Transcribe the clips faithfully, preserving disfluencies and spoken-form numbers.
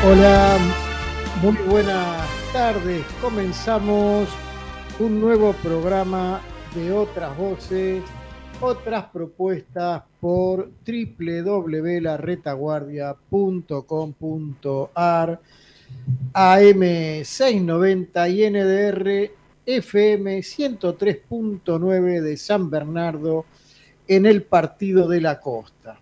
Hola, muy buenas tardes. Comenzamos un nuevo programa de Otras Voces, Otras Propuestas por doble u doble u doble u punto la retaguardia punto com punto a r, A M seiscientos noventa y N D R F M ciento tres punto nueve de San Bernardo en el Partido de la Costa.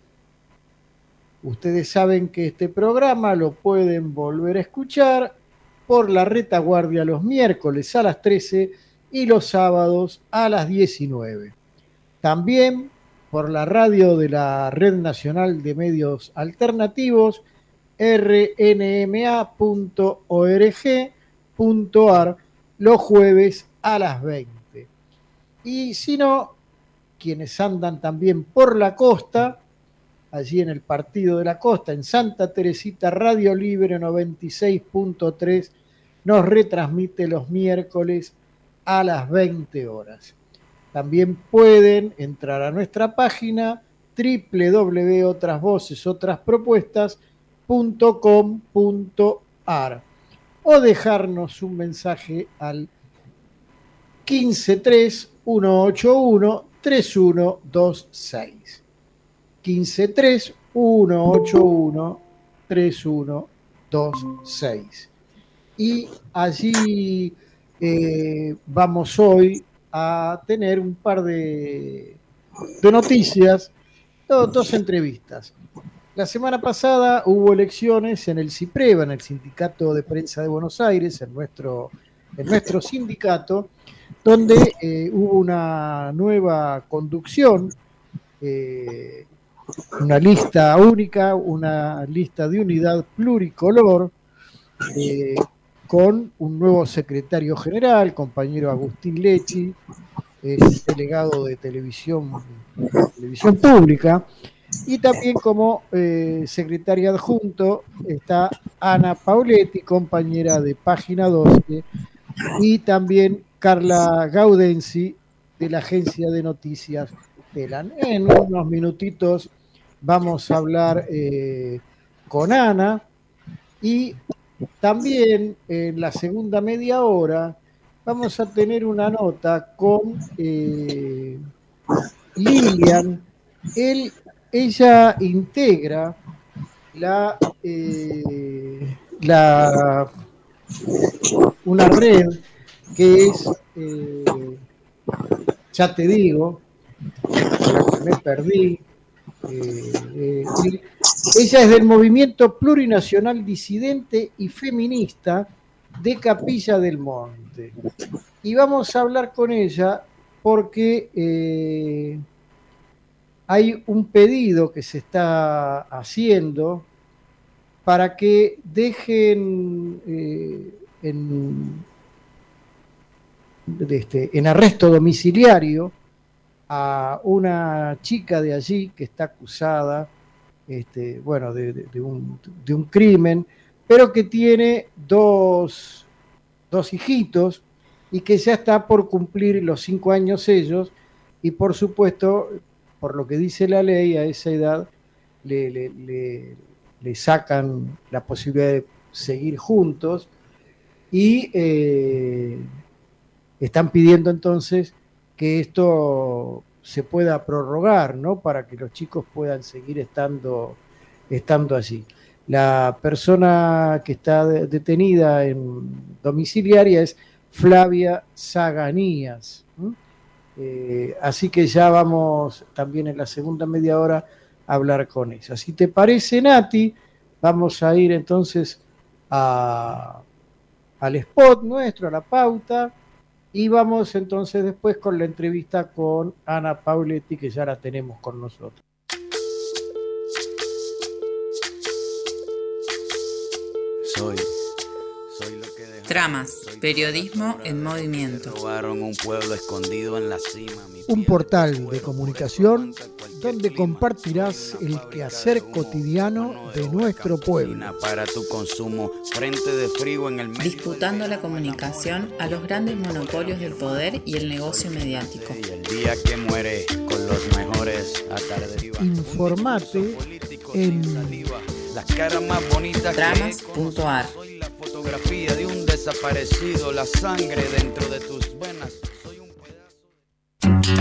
Ustedes saben que este programa lo pueden volver a escuchar por La Retaguardia los miércoles a las trece y los sábados a las diecinueve. También por la radio de la Red Nacional de Medios Alternativos, r n m a punto org punto a r, los jueves a las veinte. Y si no, quienes andan también por la costa, allí en el Partido de la Costa, en Santa Teresita, Radio Libre noventa y seis punto tres, nos retransmite los miércoles a las veinte horas. También pueden entrar a nuestra página doble u doble u doble u punto otras voces otras propuestas punto com punto a r o dejarnos un mensaje al quince tres, ciento ochenta y uno, treinta y uno veintiséis. quince tres, ciento ochenta y uno, treinta y uno veintiséis. Y allí eh, vamos hoy a tener un par de, de noticias, dos, dos entrevistas. La semana pasada hubo elecciones en el CIPREVA, en el Sindicato de Prensa de Buenos Aires, en nuestro, en nuestro sindicato, donde eh, hubo una nueva conducción, eh, una lista única, una lista de unidad pluricolor, eh, con un nuevo secretario general, compañero Agustín Lecci, es delegado de televisión, televisión pública, y también como eh, secretaria adjunto está Ana Pauletti, compañera de Página doce, y también Carla Gaudenzi, de la agencia de noticias Telan. En unos minutitos vamos a hablar eh, con Ana, y también en la segunda media hora vamos a tener una nota con eh, Lilian. Él, ella integra la, eh, la una red que es, eh, ya te digo, me perdí. Eh, eh, ella es del movimiento plurinacional disidente y feminista de Capilla del Monte. Y vamos a hablar con ella porque eh, hay un pedido que se está haciendo para que dejen eh, en, de este, en arresto domiciliario a una chica de allí que está acusada, este, bueno, de, de, de, un, de un crimen, pero que tiene dos, dos hijitos y que ya está por cumplir los cinco años ellos, y por supuesto, por lo que dice la ley, a esa edad le, le, le, le sacan la posibilidad de seguir juntos, y eh, están pidiendo entonces que esto se pueda prorrogar, ¿no? Para que los chicos puedan seguir estando, estando allí. La persona que está detenida en domiciliaria es Flavia Zaganías. ¿Mm? Eh, así que ya vamos también en la segunda media hora a hablar con ella. Si te parece, Nati, vamos a ir entonces a, al spot nuestro, a la pauta. Y vamos entonces después con la entrevista con Ana Pauletti, que ya la tenemos con nosotros. Soy, soy lo que dejaron, Tramas, soy periodismo en movimiento. Robaron un pueblo escondido en la cima. Un portal de comunicación donde compartirás el quehacer cotidiano de nuestro pueblo. Para tu consumo, frente de frío en el medio. Disputando la comunicación a los grandes monopolios del poder y el negocio mediático. Y el día que muere con los mejores a tarde. Informate en las caras más bonitas Dramas que he punto conocido. ar. Soy la fotografía de un desaparecido, la sangre dentro de tus venas. Soy un pedazo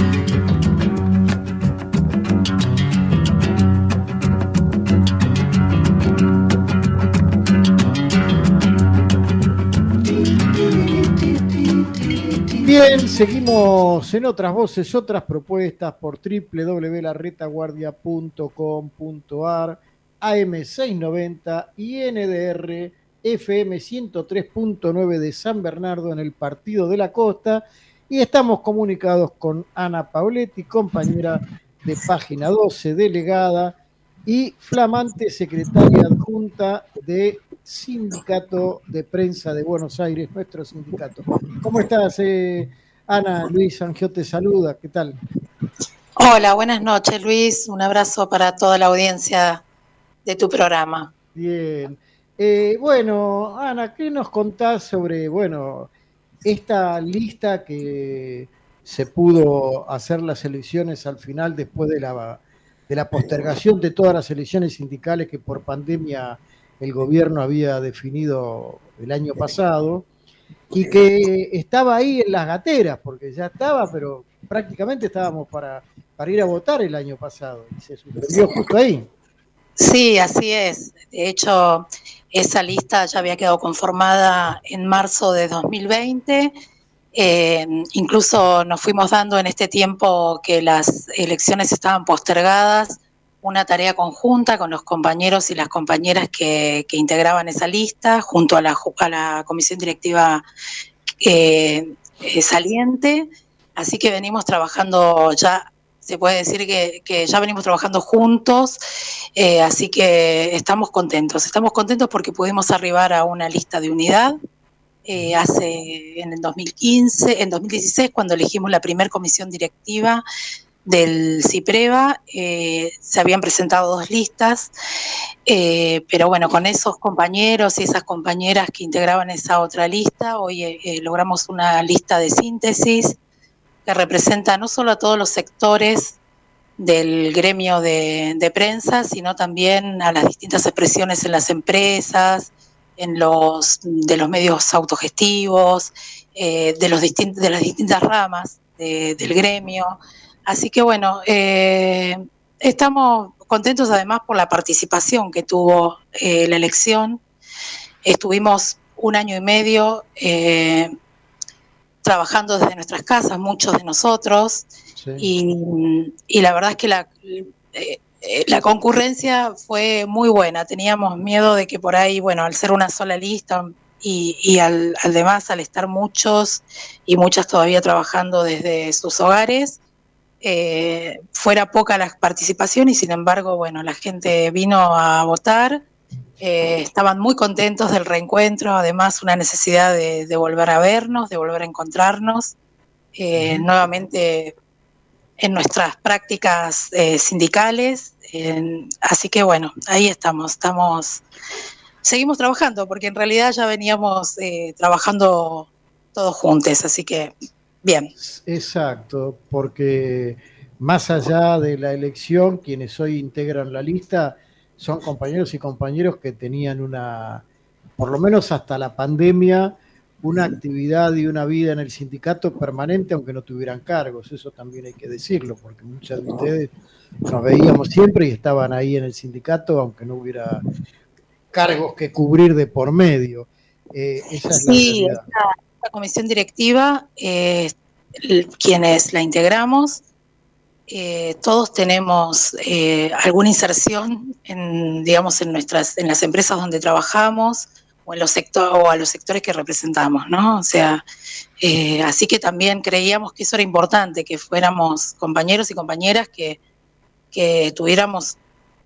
Bien, seguimos en Otras Voces, Otras Propuestas por doble u doble u doble u punto la retaguardia punto com punto ar, A M seiscientos noventa y N D R F M ciento tres punto nueve de San Bernardo en el Partido de la Costa, y estamos comunicados con Ana Pauletti, compañera de Página doce, delegada y flamante secretaria adjunta de Sindicato de Prensa de Buenos Aires, nuestro sindicato. ¿Cómo estás, eh, Ana? Luis Angio te saluda, ¿qué tal? Hola, buenas noches, Luis. Un abrazo para toda la audiencia de tu programa. Bien. Eh, bueno, Ana, ¿qué nos contás sobre, bueno, esta lista que se pudo hacer las elecciones al final después de la, de la postergación de todas las elecciones sindicales que por pandemia el gobierno había definido el año pasado, y que estaba ahí en las gateras, porque ya estaba, pero prácticamente estábamos para, para ir a votar el año pasado, y se suspendió justo ahí. Sí, así es. De hecho, esa lista ya había quedado conformada en marzo de dos mil veinte. Eh, incluso nos fuimos dando en este tiempo que las elecciones estaban postergadas una tarea conjunta con los compañeros y las compañeras que, que integraban esa lista, junto a la, a la comisión directiva eh, eh, saliente. Así que venimos trabajando ya, se puede decir que, que ya venimos trabajando juntos, eh, así que estamos contentos. Estamos contentos porque pudimos arribar a una lista de unidad. Eh, hace en el dos mil quince, en dos mil dieciséis, cuando elegimos la primera comisión directiva del CIPREVA, eh, se habían presentado dos listas, eh, pero bueno, con esos compañeros y esas compañeras que integraban esa otra lista, hoy eh, logramos una lista de síntesis que representa no solo a todos los sectores del gremio de, de prensa, sino también a las distintas expresiones en las empresas, en los de los medios autogestivos, eh, de los distin- de las distintas ramas de, del gremio. Así que bueno, eh, estamos contentos además por la participación que tuvo eh, la elección. Estuvimos un año y medio eh, trabajando desde nuestras casas, muchos de nosotros, sí. y, y la verdad es que la, eh, la concurrencia fue muy buena. Teníamos miedo de que por ahí, bueno, al ser una sola lista y, y al, al demás, al estar muchos y muchas todavía trabajando desde sus hogares, Eh, fuera poca la participación, y sin embargo, bueno, la gente vino a votar, eh, estaban muy contentos del reencuentro, además una necesidad de, de volver a vernos, de volver a encontrarnos, eh, nuevamente en nuestras prácticas eh, sindicales, eh, así que bueno, ahí estamos, estamos, seguimos trabajando, porque en realidad ya veníamos eh, trabajando todos juntos, así que bien. Exacto, porque más allá de la elección, quienes hoy integran la lista son compañeros y compañeros que tenían una, por lo menos hasta la pandemia, una actividad y una vida en el sindicato permanente, aunque no tuvieran cargos. Eso también hay que decirlo, porque muchas de ustedes nos veíamos siempre y estaban ahí en el sindicato, aunque no hubiera cargos que cubrir de por medio. Eh, esa es sí, la realidad. Esta, esta comisión directiva, eh, quienes la integramos, eh, todos tenemos eh, alguna inserción en, digamos, en nuestras, en las empresas donde trabajamos, o en los sectores, o a los sectores que representamos, ¿no? O sea, eh, así que también creíamos que eso era importante, que fuéramos compañeros y compañeras que, que tuviéramos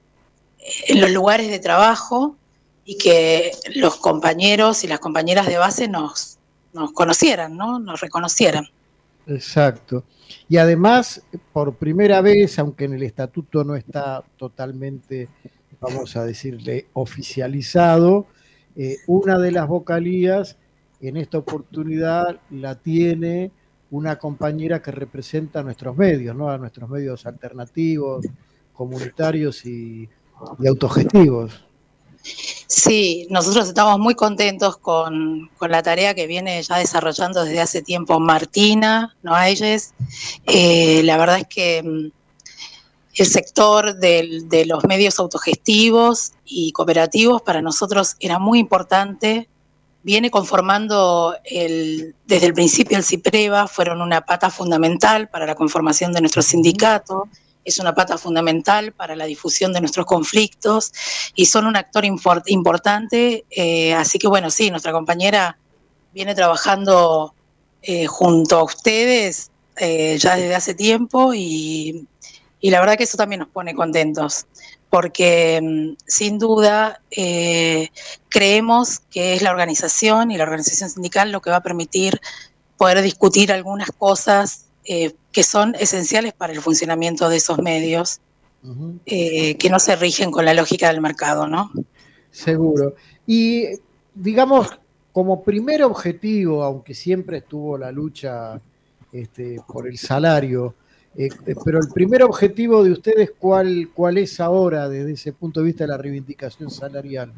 en los lugares de trabajo, y que los compañeros y las compañeras de base nos, nos conocieran, ¿no? Nos reconocieran. Exacto. Y además, por primera vez, aunque en el estatuto no está totalmente, vamos a decirle, oficializado, eh, una de las vocalías en esta oportunidad la tiene una compañera que representa a nuestros medios, ¿no? A nuestros medios alternativos, comunitarios y, y autogestivos. Sí, nosotros estamos muy contentos con, con la tarea que viene ya desarrollando desde hace tiempo Martina Noailles. Eh, la verdad es que mm, el sector del, de los medios autogestivos y cooperativos para nosotros era muy importante. Viene conformando el, desde el principio el CIPREVA, fueron una pata fundamental para la conformación de nuestro sindicato, es una pata fundamental para la difusión de nuestros conflictos y son un actor import, importante, eh, así que bueno, sí, nuestra compañera viene trabajando eh, junto a ustedes eh, ya desde hace tiempo y, y la verdad que eso también nos pone contentos, porque sin duda eh, creemos que es la organización y la organización sindical lo que va a permitir poder discutir algunas cosas eh, que son esenciales para el funcionamiento de esos medios, uh-huh. eh, que no se rigen con la lógica del mercado, ¿no? Seguro. Y digamos, como primer objetivo, aunque siempre estuvo la lucha este, por el salario, Eh, pero el primer objetivo de ustedes, ¿cuál, ¿cuál es ahora desde ese punto de vista de la reivindicación salarial?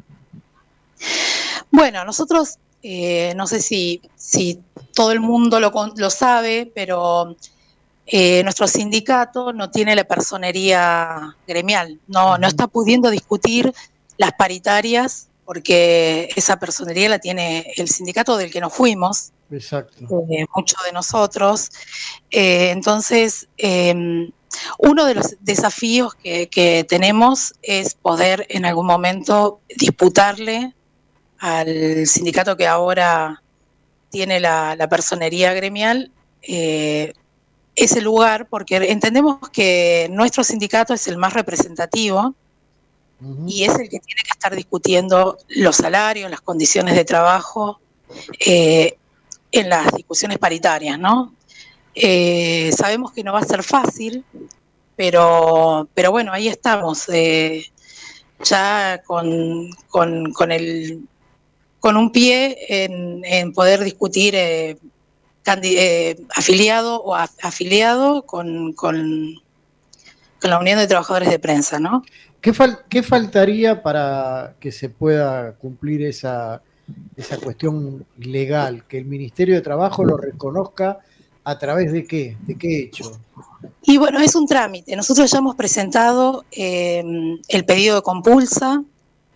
Bueno, nosotros, eh, no sé si, si todo el mundo lo, lo sabe, pero eh, nuestro sindicato no tiene la personería gremial, no, no está pudiendo discutir las paritarias porque esa personería la tiene el sindicato del que nos fuimos. Exacto. Eh, muchos de nosotros. Eh, entonces, eh, uno de los desafíos que, que tenemos es poder en algún momento disputarle al sindicato que ahora tiene la, la personería gremial eh, ese lugar, porque entendemos que nuestro sindicato es el más representativo uh-huh. y es el que tiene que estar discutiendo los salarios, las condiciones de trabajo, eh, en las discusiones paritarias, ¿no? Eh, sabemos que no va a ser fácil, pero, pero bueno, ahí estamos, eh, ya con, con, con, el, con un pie en, en poder discutir eh, candi- eh, afiliado o a, afiliado con, con, con la Unión de Trabajadores de Prensa, ¿no? ¿Qué, fal- qué faltaría para que se pueda cumplir esa... esa cuestión legal, que el Ministerio de Trabajo lo reconozca a través de qué, de qué hecho? Y bueno, es un trámite. Nosotros ya hemos presentado eh, el pedido de compulsa.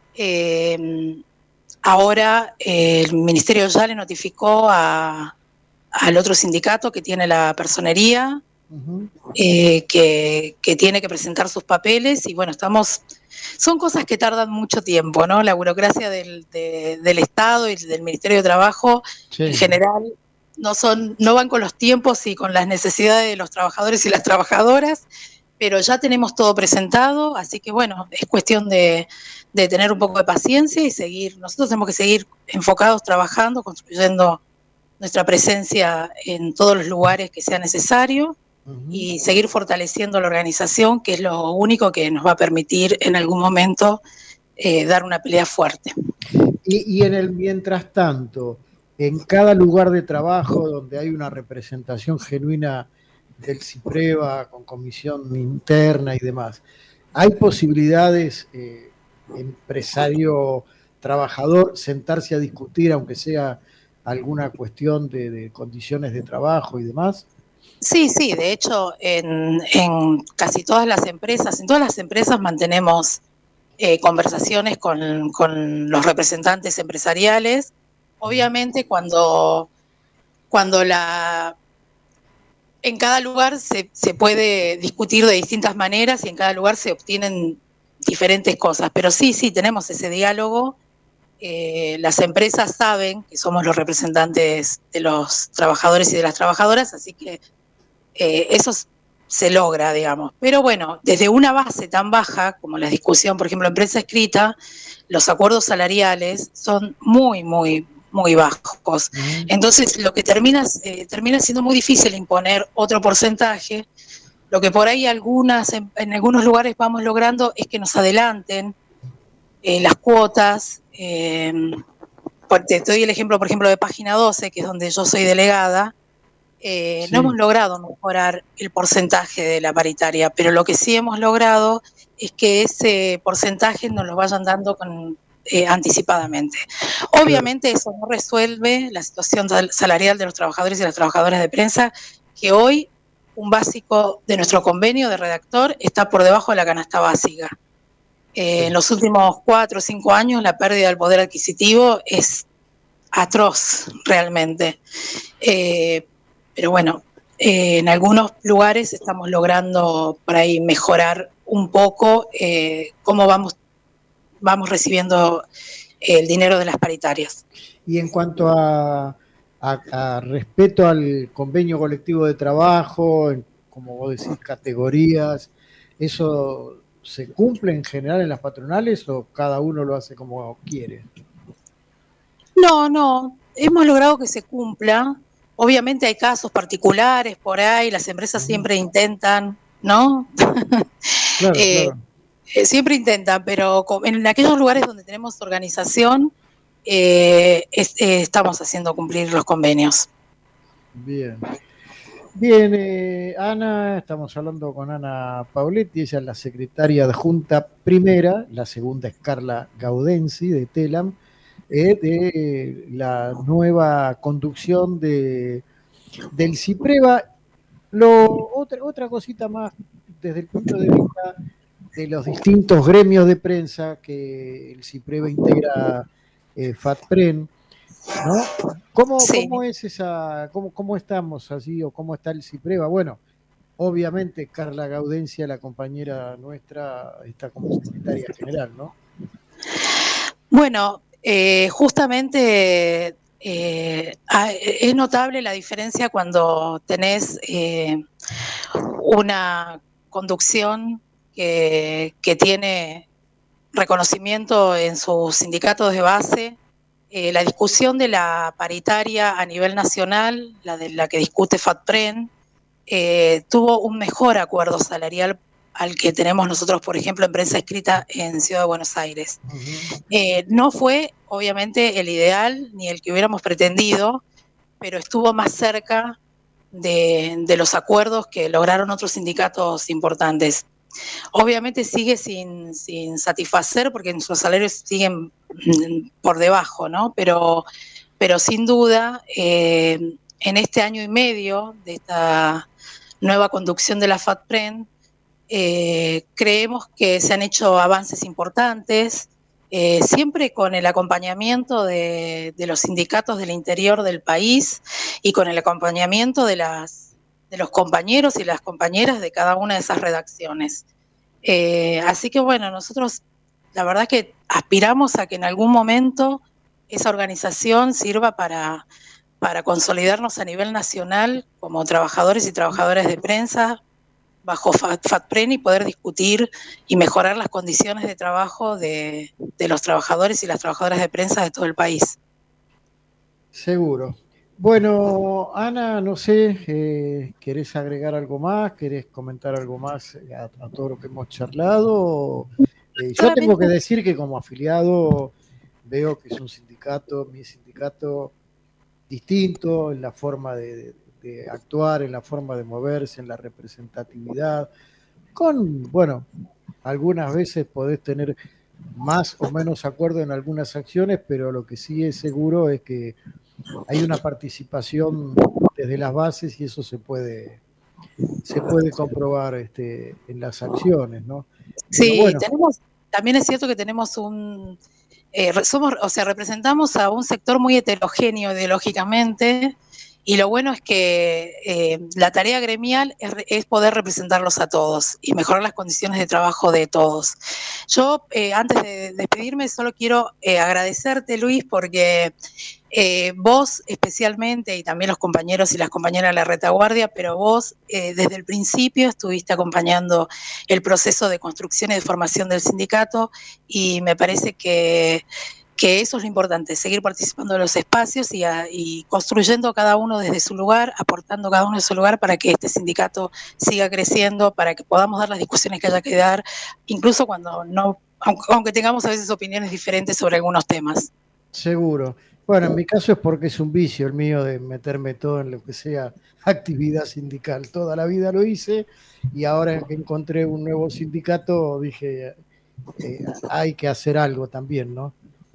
Eh, ahora eh, el Ministerio ya le notificó a, al otro sindicato que tiene la personería, uh-huh. eh, que, que tiene que presentar sus papeles y bueno, estamos... Son cosas que tardan mucho tiempo, ¿no? La burocracia del, de, del Estado y del Ministerio de Trabajo, sí. En general, no son, no van con los tiempos y con las necesidades de los trabajadores y las trabajadoras, pero ya tenemos todo presentado, así que bueno, es cuestión de, de tener un poco de paciencia y seguir. Nosotros tenemos que seguir enfocados, trabajando, construyendo nuestra presencia en todos los lugares que sea necesario. Y seguir fortaleciendo la organización, que es lo único que nos va a permitir en algún momento eh, dar una pelea fuerte. Y, y en el mientras tanto, en cada lugar de trabajo donde hay una representación genuina del CIPREVA con comisión interna y demás, ¿hay posibilidades, eh, empresario, trabajador, sentarse a discutir, aunque sea alguna cuestión de, de condiciones de trabajo y demás? Sí, sí, de hecho, en, en casi todas las empresas, en todas las empresas mantenemos eh, conversaciones con, con los representantes empresariales. Obviamente, cuando, cuando la... En cada lugar se, se puede discutir de distintas maneras y en cada lugar se obtienen diferentes cosas, pero sí, sí, tenemos ese diálogo. Eh, las empresas saben que somos los representantes de los trabajadores y de las trabajadoras, así que Eh, eso se logra, digamos. Pero bueno, desde una base tan baja como la discusión, por ejemplo, en prensa escrita, los acuerdos salariales son muy, muy, muy bajos. Mm. Entonces, lo que termina, eh, termina siendo muy difícil imponer otro porcentaje. Lo que por ahí algunas, en, en algunos lugares vamos logrando es que nos adelanten eh, las cuotas. Eh, te doy el ejemplo, por ejemplo, de Página doce, que es donde yo soy delegada. Eh, sí. No hemos logrado mejorar el porcentaje de la paritaria, pero lo que sí hemos logrado es que ese porcentaje nos lo vayan dando con eh, anticipadamente. Obviamente eso no resuelve la situación salarial de los trabajadores y las trabajadoras de prensa, que hoy un básico de nuestro convenio de redactor está por debajo de la canasta básica. Eh, en los últimos cuatro o cinco años la pérdida del poder adquisitivo es atroz realmente. Eh, pero bueno, eh, en algunos lugares estamos logrando por ahí mejorar un poco eh, cómo vamos, vamos recibiendo el dinero de las paritarias. Y en cuanto a, a, a respeto al convenio colectivo de trabajo, en, como vos decís, categorías, ¿eso se cumple en general en las patronales o cada uno lo hace como quiere? No, no, hemos logrado que se cumpla. Obviamente hay casos particulares por ahí, las empresas uh-huh. siempre intentan, ¿no? Claro, eh, claro. Eh, siempre intentan, pero en aquellos lugares donde tenemos organización, eh, es, eh, estamos haciendo cumplir los convenios. Bien. Bien, eh, Ana, estamos hablando con Ana Pauletti, ella es la secretaria adjunta primera, la segunda es Carla Gaudensi de TELAM, eh, de la nueva conducción de, del CIPREVA. Lo, otra, otra cosita más desde el punto de vista de los distintos gremios de prensa que el CIPREVA integra, eh, FATPREN, ¿no? ¿Cómo, sí. ¿Cómo es esa, cómo, cómo estamos así o cómo está el CIPREVA? Bueno, obviamente Carla Gaudencia, la compañera nuestra, está como secretaria general, ¿no? Bueno, eh, justamente eh, es notable la diferencia cuando tenés eh, una conducción que, que tiene reconocimiento en sus sindicatos de base. Eh, la discusión de la paritaria a nivel nacional, la de la que discute FATPREN, eh, tuvo un mejor acuerdo salarial al que tenemos nosotros, por ejemplo, en prensa escrita en Ciudad de Buenos Aires. Uh-huh. Eh, no fue, obviamente, el ideal ni el que hubiéramos pretendido, pero estuvo más cerca de, de los acuerdos que lograron otros sindicatos importantes. Obviamente sigue sin, sin satisfacer porque nuestros salarios siguen por debajo, ¿no? Pero, pero sin duda, eh, en este año y medio de esta nueva conducción de la FATPREN, eh, creemos que se han hecho avances importantes, eh, siempre con el acompañamiento de, de los sindicatos del interior del país y con el acompañamiento de las de los compañeros y las compañeras de cada una de esas redacciones. Eh, así que bueno, nosotros la verdad es que aspiramos a que en algún momento esa organización sirva para, para consolidarnos a nivel nacional como trabajadores y trabajadoras de prensa bajo FATPREN y poder discutir y mejorar las condiciones de trabajo de, de los trabajadores y las trabajadoras de prensa de todo el país. Seguro. Bueno, Ana, no sé, eh, ¿querés agregar algo más? ¿Querés comentar algo más a, a todo lo que hemos charlado? Eh, yo tengo que decir que como afiliado veo que es un sindicato, mi sindicato distinto en la forma de, de, de actuar, en la forma de moverse, en la representatividad, con, bueno, algunas veces podés tener más o menos acuerdo en algunas acciones, pero lo que sí es seguro es que hay una participación desde las bases y eso se puede se puede comprobar este, en las acciones, ¿no? Sí, bueno, tenemos, también es cierto que tenemos un eh, somos, o sea, representamos a un sector muy heterogéneo ideológicamente y lo bueno es que eh, la tarea gremial es, es poder representarlos a todos y mejorar las condiciones de trabajo de todos. Yo, eh, antes de despedirme, solo quiero eh, agradecerte, Luis, porque eh, vos especialmente, y también los compañeros y las compañeras de la retaguardia, pero vos eh, desde el principio estuviste acompañando el proceso de construcción y de formación del sindicato y me parece que que eso es lo importante, seguir participando de los espacios y, a, y construyendo cada uno desde su lugar, aportando cada uno de su lugar para que este sindicato siga creciendo, para que podamos dar las discusiones que haya que dar, incluso cuando no, aunque, aunque tengamos a veces opiniones diferentes sobre algunos temas. Seguro. Bueno, en mi caso es porque es un vicio el mío de meterme todo en lo que sea actividad sindical. Toda la vida lo hice y ahora que encontré un nuevo sindicato dije, eh, hay que hacer algo también, ¿no?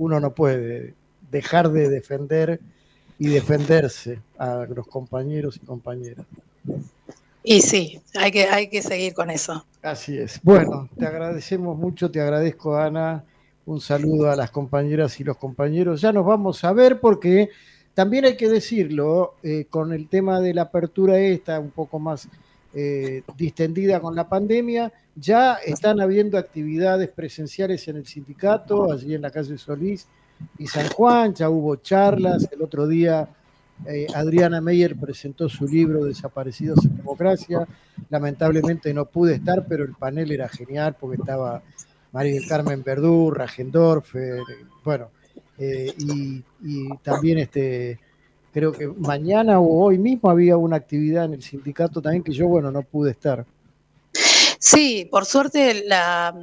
uno no puede dejar de defender y defenderse a los compañeros y compañeras. Y sí, hay que, hay que seguir con eso. Así es. Bueno, te agradecemos mucho, te agradezco, Ana. Un saludo a las compañeras y los compañeros. Ya nos vamos a ver porque también hay que decirlo, eh, con el tema de la apertura esta, un poco más eh, distendida con la pandemia, ya están habiendo actividades presenciales en el sindicato, allí en la calle Solís y San Juan, ya hubo charlas. El otro día eh, Adriana Meyer presentó su libro Desaparecidos en Democracia. Lamentablemente no pude estar, pero el panel era genial porque estaba María del Carmen Verdú, Rajendorfer, bueno, eh, y, y también este, creo que mañana o hoy mismo había una actividad en el sindicato también que yo, bueno, no pude estar. Sí, por suerte la,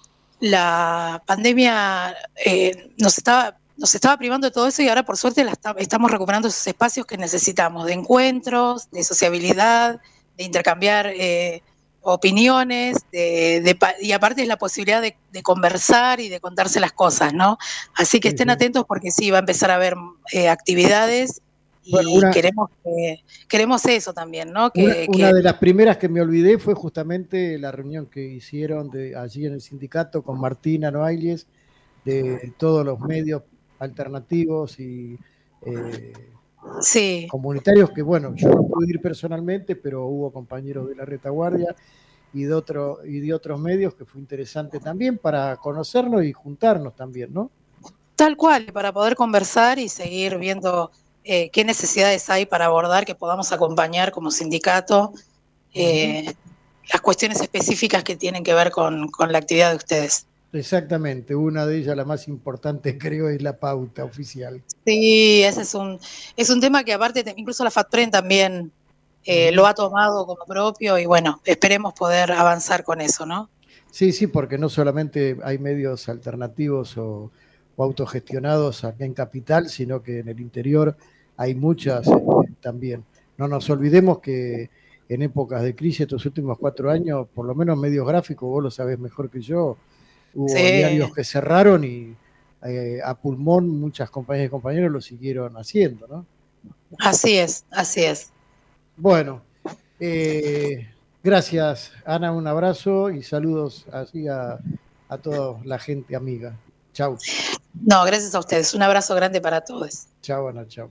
la pandemia eh, nos estaba, nos estaba privando de todo eso y ahora por suerte la está, estamos recuperando esos espacios que necesitamos, de encuentros, de sociabilidad, de intercambiar eh, opiniones, de, de, y aparte es la posibilidad de, de conversar y de contarse las cosas, ¿no? Así que sí, estén sí. atentos porque sí, va a empezar a haber eh, actividades y bueno, una, queremos que, queremos eso también, ¿no? Que, una, que, una de las primeras que me olvidé fue justamente la reunión que hicieron de, allí en el sindicato con Martina Noailles, de todos los medios alternativos y eh, sí. comunitarios que, bueno, yo no pude ir personalmente, pero hubo compañeros de la retaguardia y de, otro, y de otros medios que fue interesante también para conocernos y juntarnos también, ¿no? Tal cual, para poder conversar y seguir viendo eh, qué necesidades hay para abordar, que podamos acompañar como sindicato eh, uh-huh. las cuestiones específicas que tienen que ver con, con la actividad de ustedes. Exactamente, una de ellas, la más importante, creo, es la pauta oficial. Sí, ese es un, es un tema que aparte, incluso la FATPREN también eh, lo ha tomado como propio y bueno, esperemos poder avanzar con eso, ¿no? Sí, sí, porque no solamente hay medios alternativos o, o autogestionados acá en Capital, sino que en el interior hay muchas eh, también. No nos olvidemos que en épocas de crisis, estos últimos cuatro años, por lo menos medios gráficos, vos lo sabés mejor que yo, hubo sí. diarios que cerraron y eh, a pulmón muchas compañeras y compañeros lo siguieron haciendo, ¿no? Así es, así es. Bueno, eh, gracias, Ana, un abrazo y saludos así a, a toda la gente amiga. Chau. No, gracias a ustedes. Un abrazo grande para todos. Chau, Ana, chau.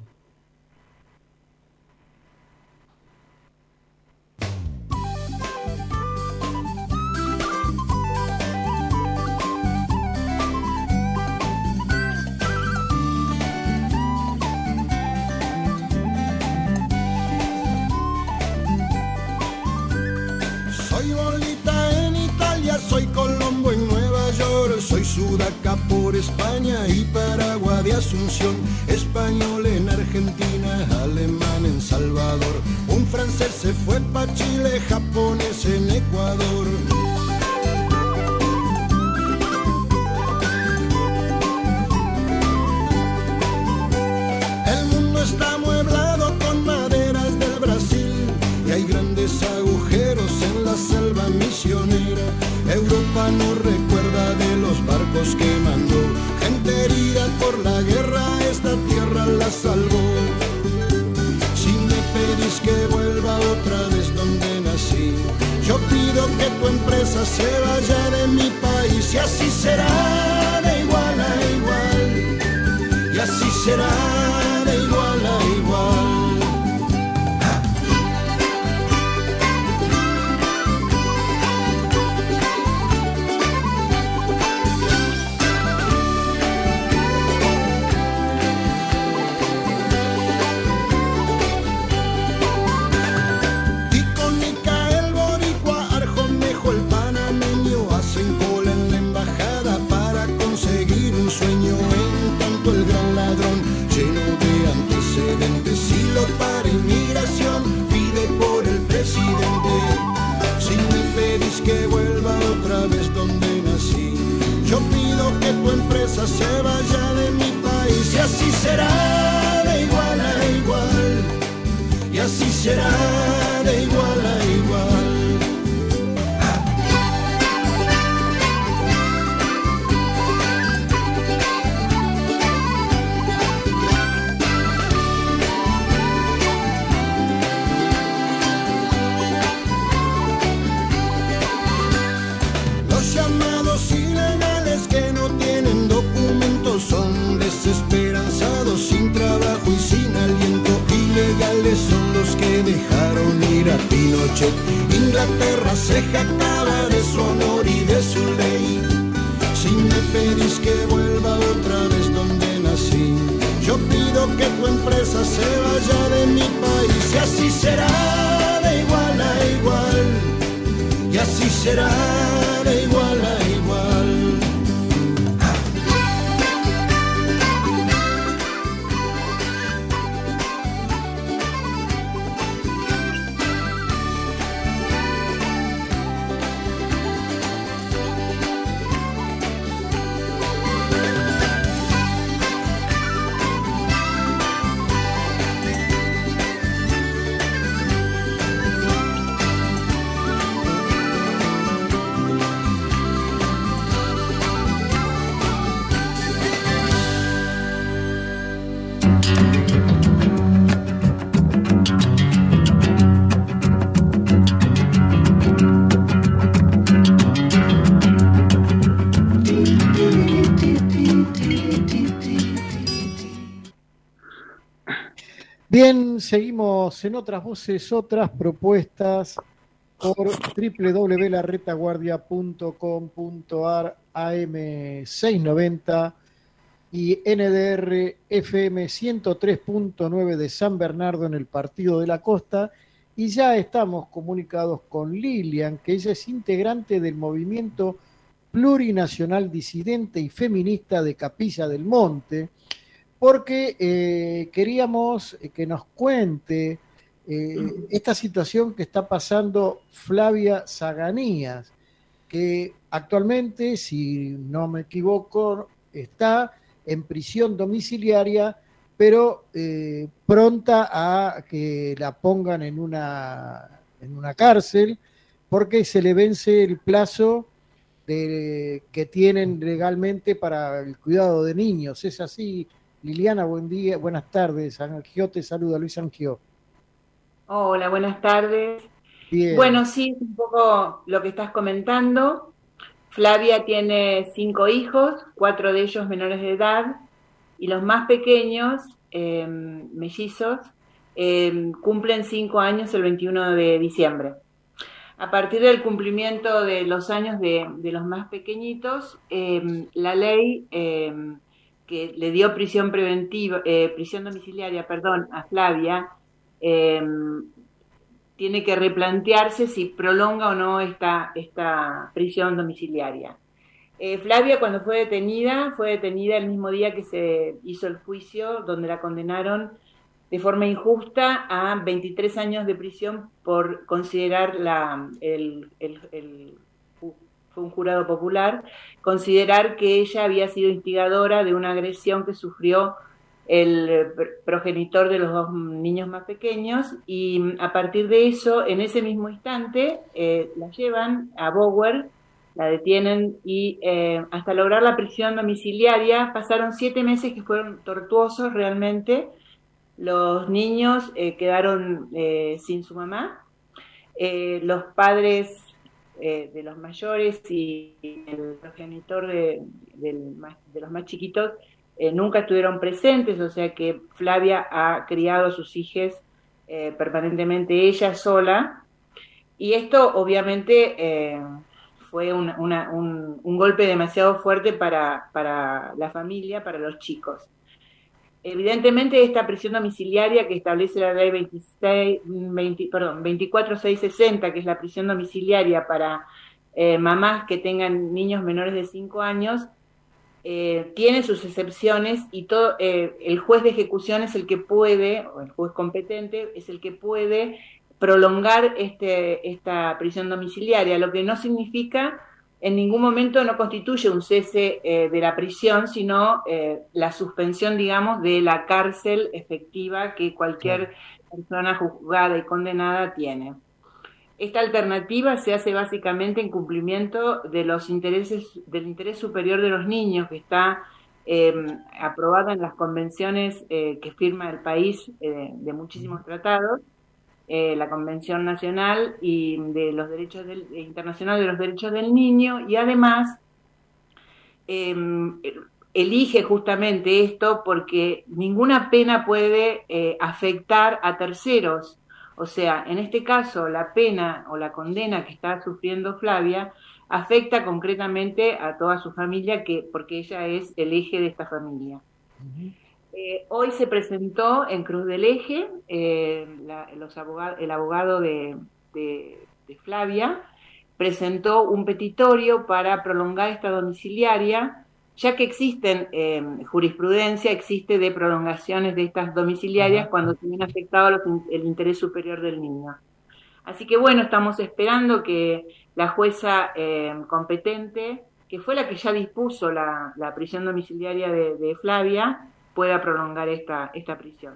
Soy Colombo en Nueva York, soy Sudaca por España y Paraguay de Asunción, español en Argentina, alemán en Salvador, un francés se fue pa' Chile, japonés en Ecuador. El mundo está amueblado con maderas del Brasil y hay grandes agujeros en la selva misionera. Europa no recuerda de los barcos que mandó, gente herida por la guerra, esta tierra la salvó. Si me pedís que vuelva otra vez donde nací, yo pido que tu empresa se vaya de mi país y así será de igual a igual, y así será de igual a igual. Para inmigración pide por el presidente. Si me pedís que vuelva otra vez donde nací, yo pido que tu empresa se vaya de mi país y así será de igual a igual, y así será de igual a igual. Pinochet. Inglaterra se jactaba de su honor y de su ley. Si me pedís que vuelva otra vez donde nací, yo pido que tu empresa se vaya de mi país. Y así será de igual a igual, y así será de igual a igual. Bien, seguimos en Otras Voces, Otras Propuestas por doble u doble u doble u punto la retaguardia punto com punto a r, A M seiscientos noventa y N D R F M ciento tres punto nueve de San Bernardo en el Partido de la Costa. Y ya estamos comunicados con Lilian, que ella es integrante del movimiento plurinacional disidente y feminista de Capilla del Monte, porque eh, queríamos que nos cuente eh, esta situación que está pasando Flavia Zaganías, que actualmente, si no me equivoco, está en prisión domiciliaria, pero eh, pronta a que la pongan en una, en una cárcel, porque se le vence el plazo de, que tienen legalmente para el cuidado de niños. ¿Es así? Liliana, buen día, buenas tardes. Angio te saluda, Luis Angio. Hola, buenas tardes. Bien. Bueno, sí, un poco lo que estás comentando. Flavia tiene cinco hijos, cuatro de ellos menores de edad, y los más pequeños, eh, mellizos, eh, cumplen cinco años el veintiuno de diciembre. A partir del cumplimiento de los años de, de los más pequeñitos, eh, la ley... Eh, que le dio prisión preventiva, eh, prisión domiciliaria, perdón, a Flavia, eh, tiene que replantearse si prolonga o no esta, esta prisión domiciliaria. Eh, Flavia, cuando fue detenida, fue detenida el mismo día que se hizo el juicio, donde la condenaron de forma injusta a veintitrés años de prisión por considerar la, el, el, el fue un jurado popular, considerar que ella había sido instigadora de una agresión que sufrió el progenitor de los dos niños más pequeños, y a partir de eso, en ese mismo instante, eh, la llevan a Bower, la detienen y eh, hasta lograr la prisión domiciliaria pasaron siete meses que fueron tortuosos realmente. Los niños eh, quedaron eh, sin su mamá, eh, los padres Eh, de los mayores y el progenitor de, de, de los más chiquitos eh, nunca estuvieron presentes, o sea que Flavia ha criado a sus hijos eh, permanentemente ella sola, y esto obviamente eh, fue una, una, un, un golpe demasiado fuerte para, para la familia, para los chicos. Evidentemente esta prisión domiciliaria que establece la ley veintiséis, veinte, perdón, veinticuatro mil seiscientos sesenta, que es la prisión domiciliaria para eh, mamás que tengan niños menores de cinco años, eh, tiene sus excepciones, y todo eh, el juez de ejecución es el que puede, o el juez competente es el que puede prolongar este, esta prisión domiciliaria, lo que no significa en ningún momento, no constituye un cese eh, de la prisión, sino eh, la suspensión, digamos, de la cárcel efectiva que cualquier persona juzgada y condenada tiene. Esta alternativa se hace básicamente en cumplimiento de los intereses, del interés superior de los niños, que está eh, aprobada en las convenciones eh, que firma el país eh, de muchísimos tratados, Eh, la Convención Nacional y de los Derechos del, eh, Internacional de los Derechos del Niño, y además eh, elige justamente esto porque ninguna pena puede eh, afectar a terceros. O sea, en este caso, la pena o la condena que está sufriendo Flavia afecta concretamente a toda su familia, que, porque ella es el eje de esta familia. Uh-huh. Eh, hoy se presentó en Cruz del Eje eh, la, los abogado, el abogado de, de, de Flavia, presentó un petitorio para prolongar esta domiciliaria, ya que existen eh, jurisprudencia, existe de prolongaciones de estas domiciliarias uh-huh. cuando se ven afectado los, el interés superior del niño. Así que bueno, estamos esperando que la jueza eh, competente, que fue la que ya dispuso la, la prisión domiciliaria de, de Flavia, pueda prolongar esta, esta prisión.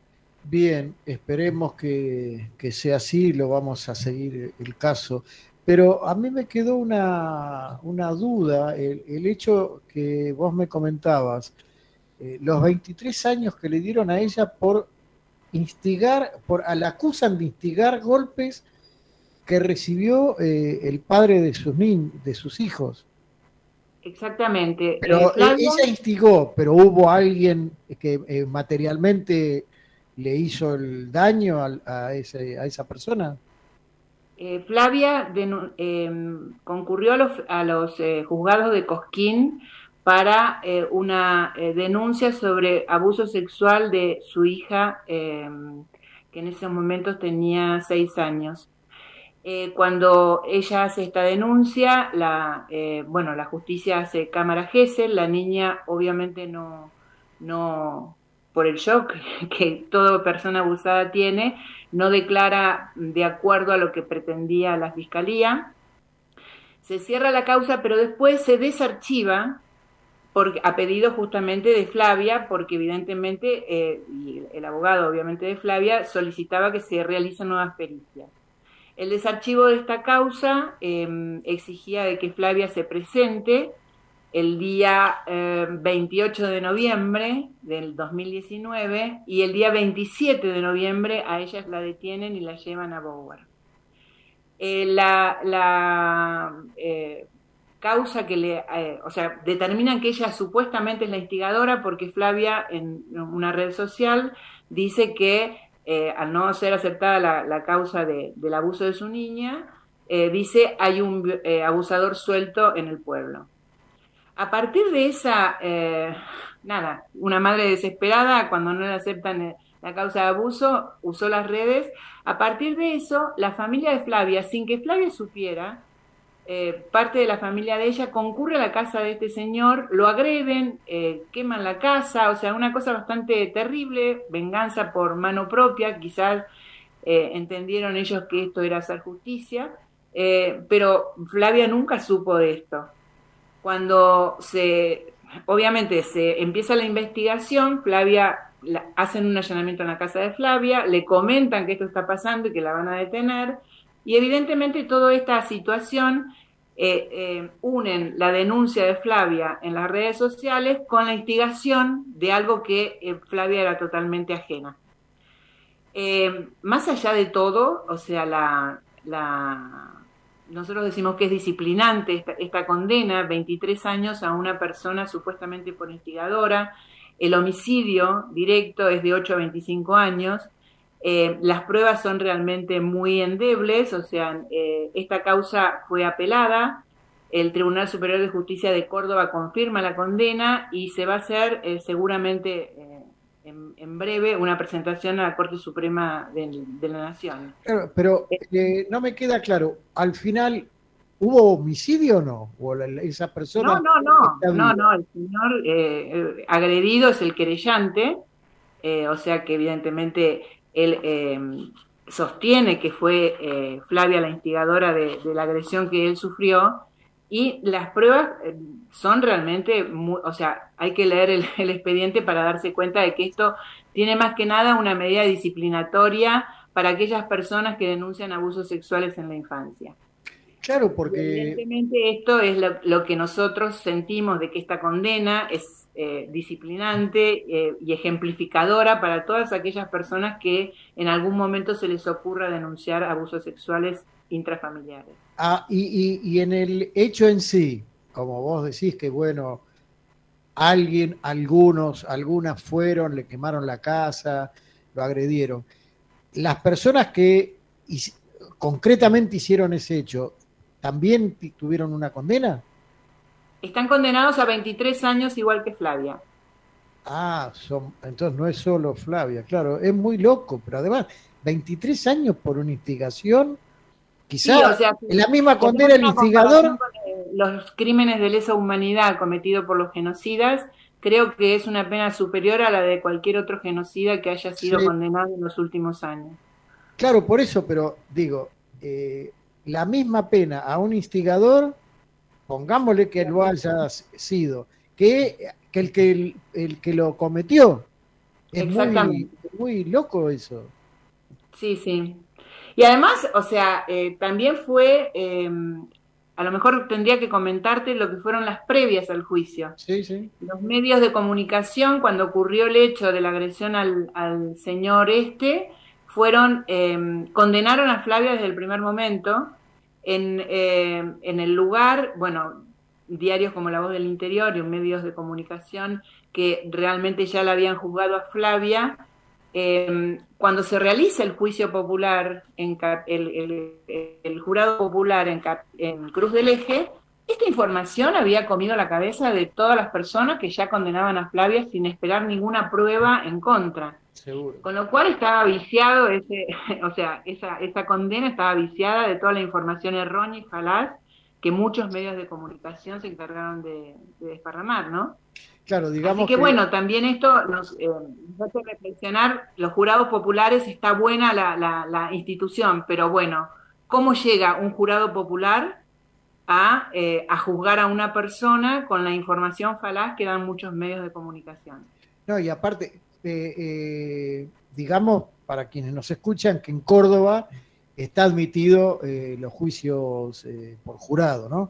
Bien, esperemos que, que sea así, lo vamos a seguir el caso. Pero a mí me quedó una, una duda, el, el hecho que vos me comentabas, eh, los veintitrés años que le dieron a ella por instigar, por, la acusan de instigar golpes que recibió eh, el padre de sus, ni, de sus hijos. Exactamente. Pero eh, Flavia, ella instigó, pero hubo alguien que eh, materialmente le hizo el daño a, a, ese, a esa persona. Eh, Flavia de, eh, concurrió a los, a los eh, juzgados de Cosquín para eh, una eh, denuncia sobre abuso sexual de su hija, eh, que en esos momentos tenía seis años. Eh, cuando ella hace esta denuncia, la, eh, bueno, la justicia hace cámara Gesell, la niña obviamente no, no, por el shock que toda persona abusada tiene, no declara de acuerdo a lo que pretendía la fiscalía. Se cierra la causa, pero después se desarchiva por, a pedido justamente de Flavia, porque evidentemente, eh, y el abogado obviamente de Flavia, solicitaba que se realicen nuevas pericias. El desarchivo de esta causa eh, exigía de que Flavia se presente el día eh, veintiocho de noviembre del dos mil diecinueve y el día veintisiete de noviembre a ellas la detienen y la llevan a Bower. Eh, la la eh, causa que le, eh, o sea, determinan que ella supuestamente es la instigadora porque Flavia en una red social dice que Eh, al no ser aceptada la, la causa de, del abuso de su niña, eh, dice hay un eh, abusador suelto en el pueblo. A partir de esa, eh, nada, una madre desesperada, cuando no le aceptan la causa de abuso, usó las redes. A partir de eso, la familia de Flavia, sin que Flavia supiera, Eh, parte de la familia de ella concurre a la casa de este señor, lo agreden, eh, queman la casa, o sea, una cosa bastante terrible, venganza por mano propia, quizás eh, entendieron ellos que esto era hacer justicia, eh, pero Flavia nunca supo de esto. Cuando se, obviamente se empieza la investigación, Flavia, la, hacen un allanamiento en la casa de Flavia, le comentan que esto está pasando y que la van a detener. Y evidentemente toda esta situación eh, eh, unen la denuncia de Flavia en las redes sociales con la instigación de algo que eh, Flavia era totalmente ajena. Eh, más allá de todo, o sea, la, la, nosotros decimos que es disciplinante esta, esta condena, veintitrés años a una persona supuestamente por instigadora, el homicidio directo es de ocho a veinticinco años. Eh, las pruebas son realmente muy endebles, o sea, eh, esta causa fue apelada, el Tribunal Superior de Justicia de Córdoba confirma la condena y se va a hacer eh, seguramente eh, en, en breve una presentación a la Corte Suprema de, de la Nación. Pero, pero eh, no me queda claro, al final, ¿hubo homicidio o no? ¿O la, esa persona? No, no, no, no, no, el señor eh, agredido es el querellante, eh, o sea que evidentemente él eh, sostiene que fue eh, Flavia la instigadora de, de la agresión que él sufrió y las pruebas eh, son realmente, muy, o sea, hay que leer el, el expediente para darse cuenta de que esto tiene más que nada una medida disciplinatoria para aquellas personas que denuncian abusos sexuales en la infancia. Claro, porque... Y evidentemente esto es lo, lo que nosotros sentimos de que esta condena es eh, disciplinante eh, y ejemplificadora para todas aquellas personas que en algún momento se les ocurra denunciar abusos sexuales intrafamiliares. Ah, y, y, y en el hecho en sí, como vos decís que bueno, alguien, algunos, algunas fueron, le quemaron la casa, lo agredieron. las personas que hic- concretamente hicieron ese hecho, ¿también t- tuvieron una condena? Están condenados a veintitrés años igual que Flavia. Ah, son, entonces no es solo Flavia, claro, es muy loco, pero además, veintitrés años por una instigación, quizás Sí, o sea, en la misma si condena el hacemos una comparación instigador, con, eh, los crímenes de lesa humanidad cometidos por los genocidas, creo que es una pena superior a la de cualquier otro genocida que haya sido sí, condenado en los últimos años. claro, por eso, pero digo, eh, la misma pena a un instigador, pongámosle que lo haya sido, que, que el que el, el que lo cometió. Es muy, Exactamente. muy loco eso. Sí, sí. Y además, o sea, eh, también fue, eh, a lo mejor tendría que comentarte lo que fueron las previas al juicio. Sí, sí. Los medios de comunicación, cuando ocurrió el hecho de la agresión al, al señor este, fueron, eh, condenaron a Flavia desde el primer momento. En, eh, en el lugar, bueno, diarios como La Voz del Interior y medios de comunicación que realmente ya la habían juzgado a Flavia. Eh, cuando se realiza el juicio popular, en el, el, el jurado popular en, en Cruz del Eje, esta información había comido la cabeza de todas las personas que ya condenaban a Flavia sin esperar ninguna prueba en contra. Seguro. Con lo cual estaba viciado ese, o sea, esa, esa condena estaba viciada de toda la información errónea y falaz que muchos medios de comunicación se encargaron de, de desparramar, ¿no? Claro, digamos Así que, que bueno, también esto nos, eh, nos hace reflexionar, los jurados populares, está buena la, la, la institución, pero bueno, ¿cómo llega un jurado popular a, eh, a juzgar a una persona con la información falaz que dan muchos medios de comunicación? no, y aparte, eh, eh, digamos, para quienes nos escuchan, que en Córdoba está admitido eh, los juicios eh, por jurado, ¿no?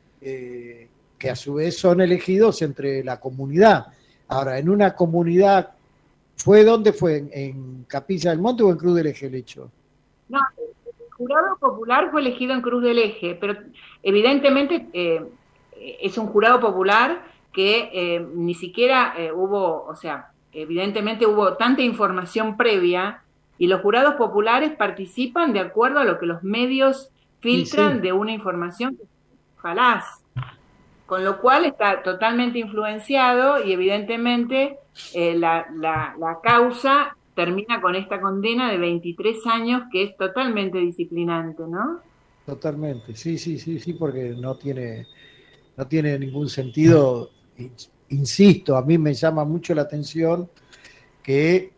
Eh, que a su vez son elegidos entre la comunidad. Ahora, en una comunidad, ¿fue dónde fue? ¿En, en Capilla del Monte o en Cruz del Eje el hecho? No, el jurado popular fue elegido en Cruz del Eje, pero evidentemente eh, es un jurado popular que eh, ni siquiera eh, hubo, o sea, evidentemente hubo tanta información previa y los jurados populares participan de acuerdo a lo que los medios filtran sí, sí. de una información falaz. Con lo cual está totalmente influenciado y evidentemente eh, la, la, la causa termina con esta condena de veintitrés años que es totalmente disciplinante, ¿no? Totalmente, sí, sí, sí, sí, porque no tiene, no tiene ningún sentido. Insisto, a mí me llama mucho la atención que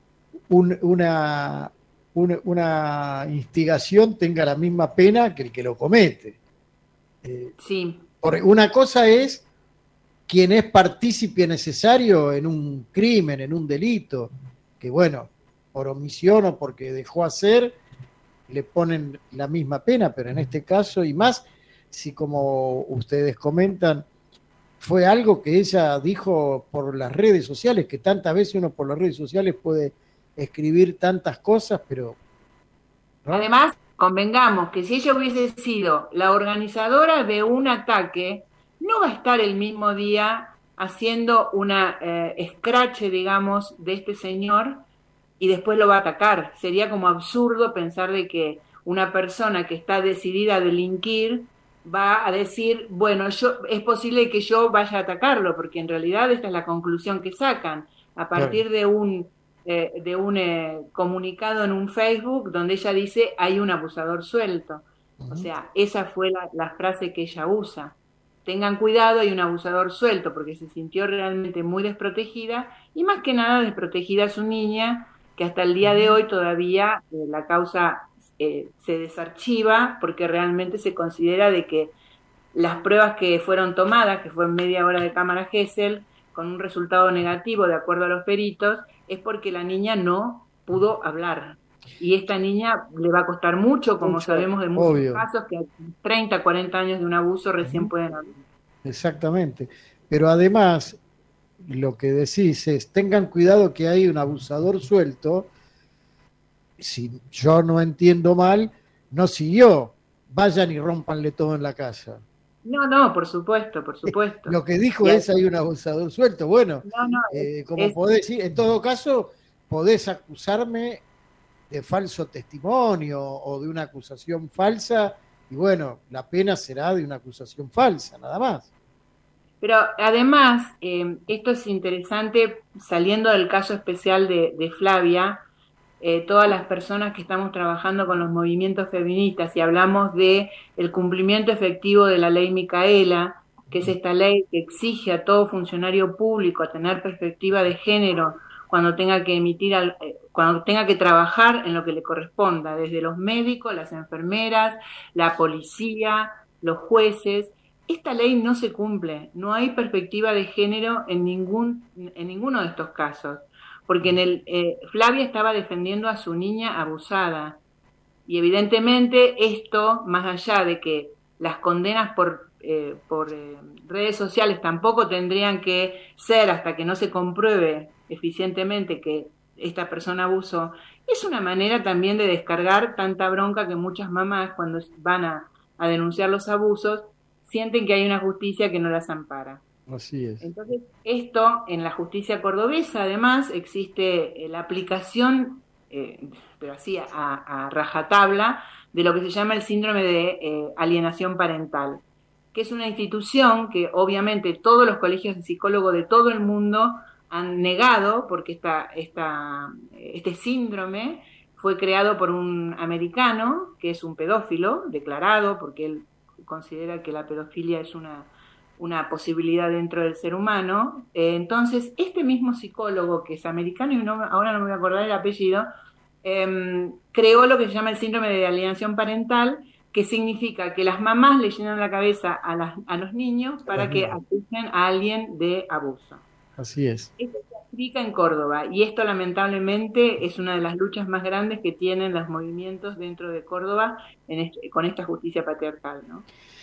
un, una, un, una instigación tenga la misma pena que el que lo comete. Eh, sí. Porque una cosa es quien es partícipe necesario en un crimen, en un delito, que bueno, por omisión o porque dejó hacer, le ponen la misma pena, pero en este caso, y más, si como ustedes comentan, fue algo que ella dijo por las redes sociales, que tantas veces uno por las redes sociales puede escribir tantas cosas, pero... ¿no? Además, convengamos que si ella hubiese sido la organizadora de un ataque, no va a estar el mismo día haciendo una eh, escrache, digamos, de este señor y después lo va a atacar. Sería como absurdo pensar de que una persona que está decidida a delinquir va a decir, bueno, yo es posible que yo vaya a atacarlo, porque en realidad esta es la conclusión que sacan a partir de un eh, de un eh, comunicado en un Facebook donde ella dice hay un abusador suelto. Uh-huh. O sea, esa fue la, la frase que ella usa. Tengan cuidado, hay un abusador suelto, porque se sintió realmente muy desprotegida y más que nada desprotegida su niña, que hasta el día de hoy todavía eh, la causa eh, se desarchiva porque realmente se considera de que las pruebas que fueron tomadas, que fue media hora de cámara Gesell, con un resultado negativo de acuerdo a los peritos, es porque la niña no pudo hablar. Y esta niña le va a costar mucho, como mucho, sabemos de muchos obvio. casos, que a treinta, cuarenta años de un abuso recién uh-huh. pueden hablar. Exactamente. Pero además, lo que decís es, tengan cuidado que hay un abusador suelto. Si yo no entiendo mal, no siguió, vayan y rómpanle todo en la casa. No, no, por supuesto, por supuesto. Lo que dijo y es, hay un abusador suelto. Bueno, no, no, eh, como es, podés decir, en todo caso, podés acusarme de falso testimonio o de una acusación falsa, y bueno, la pena será de una acusación falsa, nada más. Pero además, eh, esto es interesante, saliendo del caso especial de, de Flavia, eh, todas las personas que estamos trabajando con los movimientos feministas y hablamos de el cumplimiento efectivo de la ley Micaela, que es esta ley que exige a todo funcionario público tener perspectiva de género cuando tenga que emitir, cuando tenga que trabajar en lo que le corresponda, desde los médicos, las enfermeras, la policía, los jueces. Esta ley no se cumple, no hay perspectiva de género en ningún, en ninguno de estos casos, porque en el, eh, Flavia estaba defendiendo a su niña abusada, y evidentemente esto, más allá de que las condenas por, eh, por eh, redes sociales tampoco tendrían que ser hasta que no se compruebe eficientemente que esta persona abusó, es una manera también de descargar tanta bronca que muchas mamás cuando van a, a denunciar los abusos sienten que hay una justicia que no las ampara. Así es. Entonces, esto en la justicia cordobesa, además, existe eh, la aplicación, eh, pero así a, a rajatabla, de lo que se llama el síndrome de eh, alienación parental, que es una institución que obviamente todos los colegios de psicólogos de todo el mundo han negado, porque esta, esta, este síndrome fue creado por un americano, que es un pedófilo declarado, porque él considera que la pedofilia es una, una posibilidad dentro del ser humano. Eh, entonces, este mismo psicólogo, que es americano, y no, ahora no me voy a acordar el apellido, eh, creó lo que se llama el síndrome de alienación parental, que significa que las mamás le llenan la cabeza a, las, a los niños para que acusen a alguien de abuso. Así es. Esto se aplica en Córdoba, y esto lamentablemente es una de las luchas más grandes que tienen los movimientos dentro de Córdoba en este, con esta justicia patriarcal, ¿no?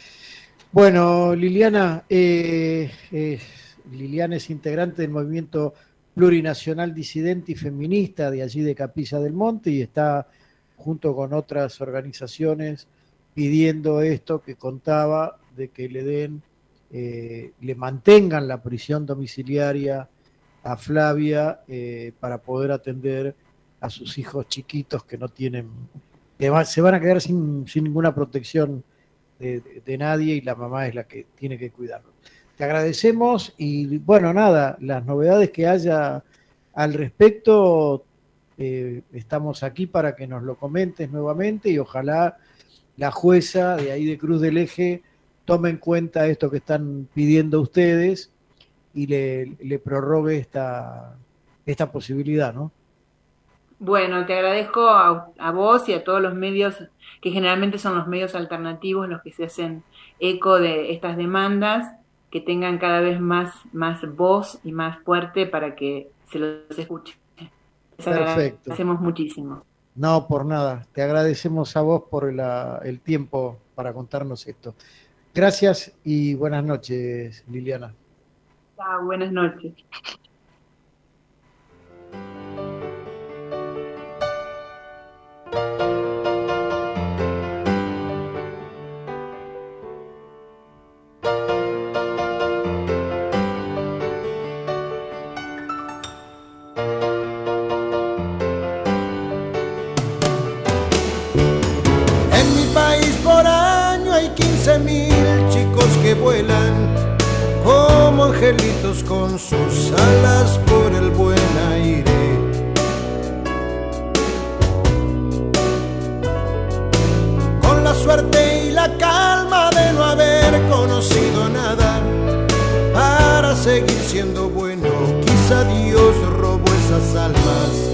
Bueno, Liliana, eh, eh, Liliana es integrante del movimiento plurinacional disidente y feminista de allí de Capilla del Monte, y está junto con otras organizaciones pidiendo esto que contaba, de que le den Eh, le mantengan la prisión domiciliaria a Flavia eh, para poder atender a sus hijos chiquitos que no tienen, que va, se van a quedar sin, sin ninguna protección de, de, de nadie, y la mamá es la que tiene que cuidarlo. Te agradecemos, y bueno, nada, las novedades que haya al respecto, eh, estamos aquí para que nos lo comentes nuevamente, y ojalá la jueza de ahí de Cruz del Eje tome en cuenta esto que están pidiendo ustedes y le, le prorrogue esta, esta posibilidad, ¿no? Bueno, te agradezco a, a vos y a todos los medios, que generalmente son los medios alternativos los que se hacen eco de estas demandas, que tengan cada vez más, más voz y más fuerte para que se los escuche. Les Perfecto. Agradecemos muchísimo. No, por nada. Te agradecemos a vos por la, el tiempo para contarnos esto. Gracias y buenas noches, Liliana. Chao, buenas noches. En mi país por año hay quince mil chicos que vuelan como angelitos con sus alas por el buen aire. Con la suerte y la calma de no haber conocido nada, para seguir siendo bueno, quizá Dios robó esas almas.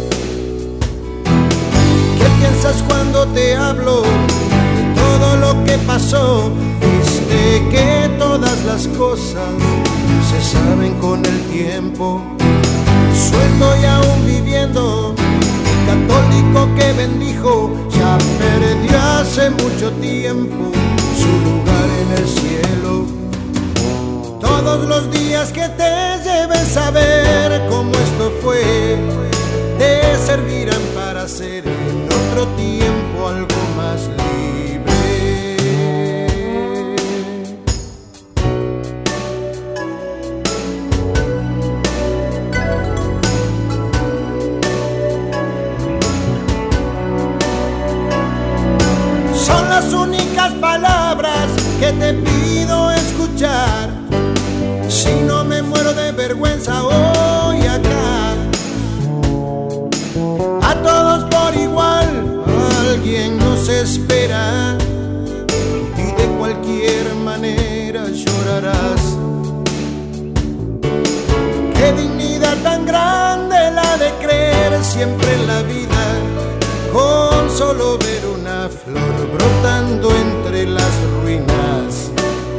¿Qué piensas cuando te hablo de todo lo que pasó? Viste que todas las cosas se saben con el tiempo. Suelto y aún viviendo, el católico que bendijo ya perdió hace mucho tiempo su lugar en el cielo. Todos los días que te lleven saber cómo esto fue, te servirán para ser en otro tiempo algo más libre. que te pido escuchar. Si no me muero de vergüenza hoy acá, a todos por igual, alguien nos espera y de cualquier manera llorarás. Qué dignidad tan grande la de creer siempre en la vida, con solo ver una flor brotando entre las ruinas.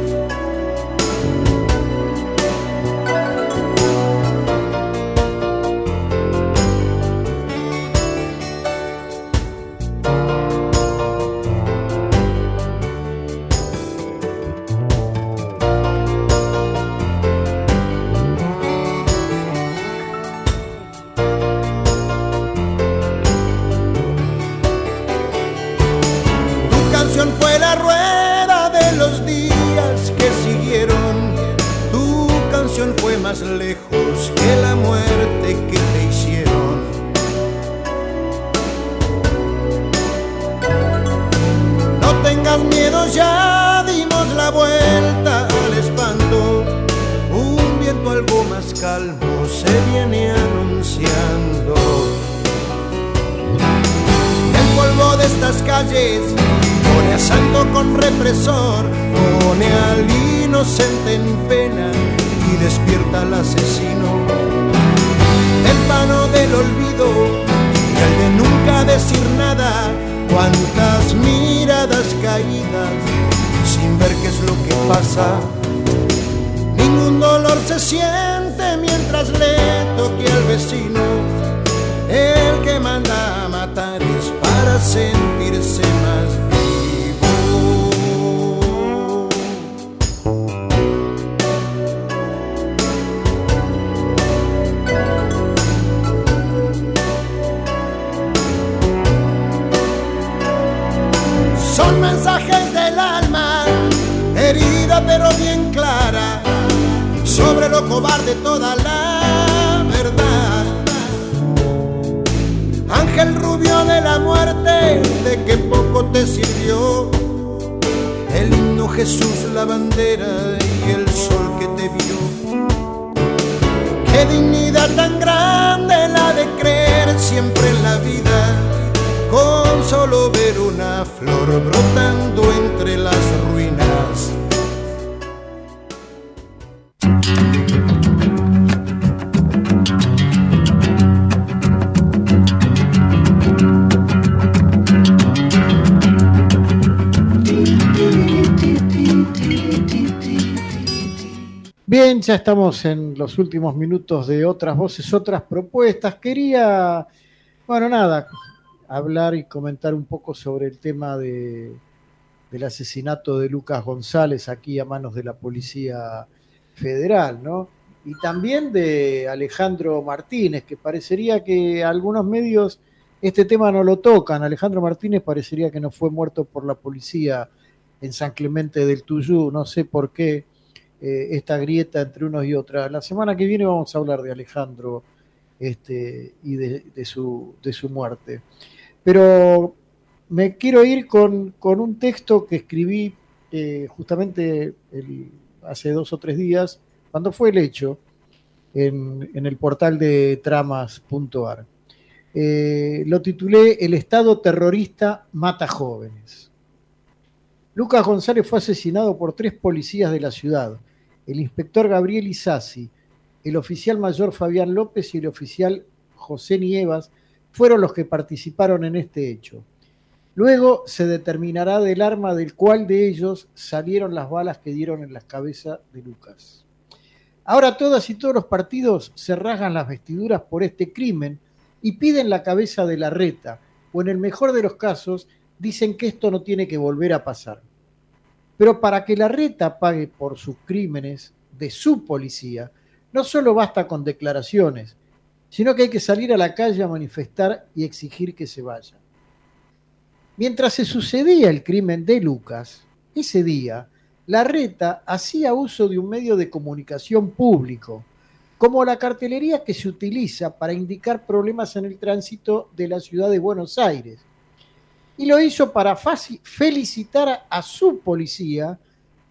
Fue la rueda de los días que siguieron. Tu canción fue más lejos que la muerte que te hicieron. No tengas miedo, ya dimos la vuelta al espanto. Un viento algo más calmo se viene anunciando. El polvo de estas calles pone a saldo con represor, pone al inocente en pena y despierta al asesino. El vano del olvido y el de nunca decir nada. Cuántas miradas caídas sin ver qué es lo que pasa. Ningún dolor se siente mientras le toque al vecino. El que manda a matar es para sentirse más vivo. Son mensajes del alma, herida pero bien clara, sobre lo cobarde toda la verdad. Ángel rubio de la muerte, de que poco te sirvió el himno Jesús, la bandera y el sol que te vio. Qué dignidad tan grande la de creer siempre en la vida, con solo ver una flor brotando entre las ruinas. Bien, ya estamos en los últimos minutos de Otras Voces, Otras Propuestas. Quería, bueno, nada, hablar y comentar un poco sobre el tema de, del asesinato de Lucas González aquí a manos de la Policía Federal, ¿no? Y también de Alejandro Martínez, que parecería que algunos medios este tema no lo tocan. Alejandro Martínez parecería que no fue muerto por la policía en San Clemente del Tuyú, no sé por qué. Eh, esta grieta entre unos y otras. La semana que viene vamos a hablar de Alejandro este, y de, de, su, de su muerte. Pero me quiero ir con, con un texto que escribí eh, justamente el, hace dos o tres días, cuando fue el hecho, en, en el portal de tramas punto ar. Eh, lo titulé El Estado terrorista mata jóvenes. Lucas González fue asesinado por tres policías de la ciudad: el inspector Gabriel Isasi, el oficial mayor Fabián López y el oficial José Nievas fueron los que participaron en este hecho. Luego se determinará del arma del cual de ellos salieron las balas que dieron en la cabeza de Lucas. Ahora todas y todos los partidos se rasgan las vestiduras por este crimen y piden la cabeza de Larreta, o en el mejor de los casos dicen que esto no tiene que volver a pasar. Pero para que Larreta pague por sus crímenes de su policía, no solo basta con declaraciones, sino que hay que salir a la calle a manifestar y exigir que se vaya. Mientras se sucedía el crimen de Lucas, ese día, Larreta hacía uso de un medio de comunicación público, como la cartelería que se utiliza para indicar problemas en el tránsito de la ciudad de Buenos Aires. Y lo hizo para felicitar a su policía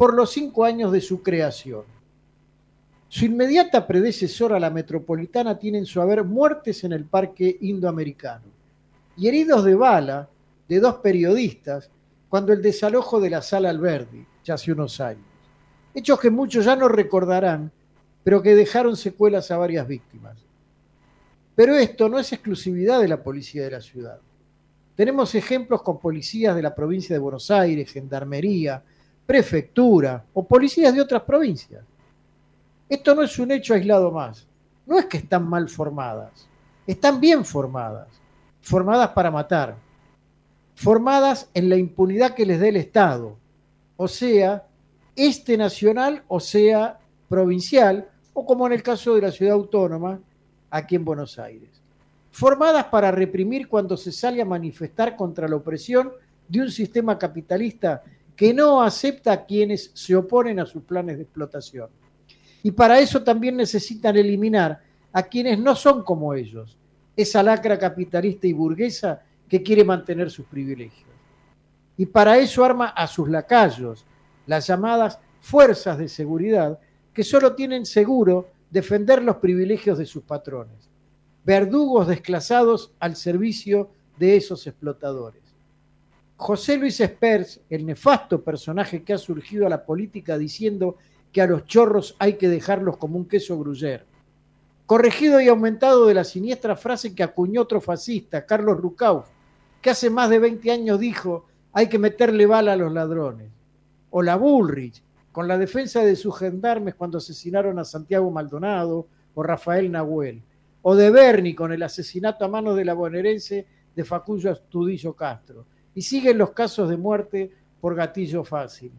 por los cinco años de su creación. Su inmediata predecesora, la Metropolitana, tiene en su haber muertes en el Parque Indoamericano y heridos de bala de dos periodistas cuando el desalojo de la Sala Alberdi, ya hace unos años. Hechos que muchos ya no recordarán, pero que dejaron secuelas a varias víctimas. Pero esto no es exclusividad de la policía de la ciudad. Tenemos ejemplos con policías de la provincia de Buenos Aires, gendarmería, prefectura o policías de otras provincias. Esto no es un hecho aislado más. No es que están mal formadas. Están bien formadas. Formadas para matar. Formadas en la impunidad que les dé el Estado. O sea, este nacional o sea provincial, o como en el caso de la ciudad autónoma, aquí en Buenos Aires. Formadas para reprimir cuando se sale a manifestar contra la opresión de un sistema capitalista que no acepta a quienes se oponen a sus planes de explotación. Y para eso también necesitan eliminar a quienes no son como ellos, esa lacra capitalista y burguesa que quiere mantener sus privilegios. Y para eso arma a sus lacayos, las llamadas fuerzas de seguridad, que solo tienen seguro defender los privilegios de sus patrones, verdugos desclasados al servicio de esos explotadores. José Luis Espers, el nefasto personaje que ha surgido a la política diciendo que a los chorros hay que dejarlos como un queso gruyère, corregido y aumentado de la siniestra frase que acuñó otro fascista, Carlos Rucauf, que hace más de veinte años dijo hay que meterle bala a los ladrones, o la Bullrich, con la defensa de sus gendarmes cuando asesinaron a Santiago Maldonado o Rafael Nahuel, o de Berni con el asesinato a manos de la bonaerense de Facundo Astudillo Castro, y siguen los casos de muerte por gatillo fácil.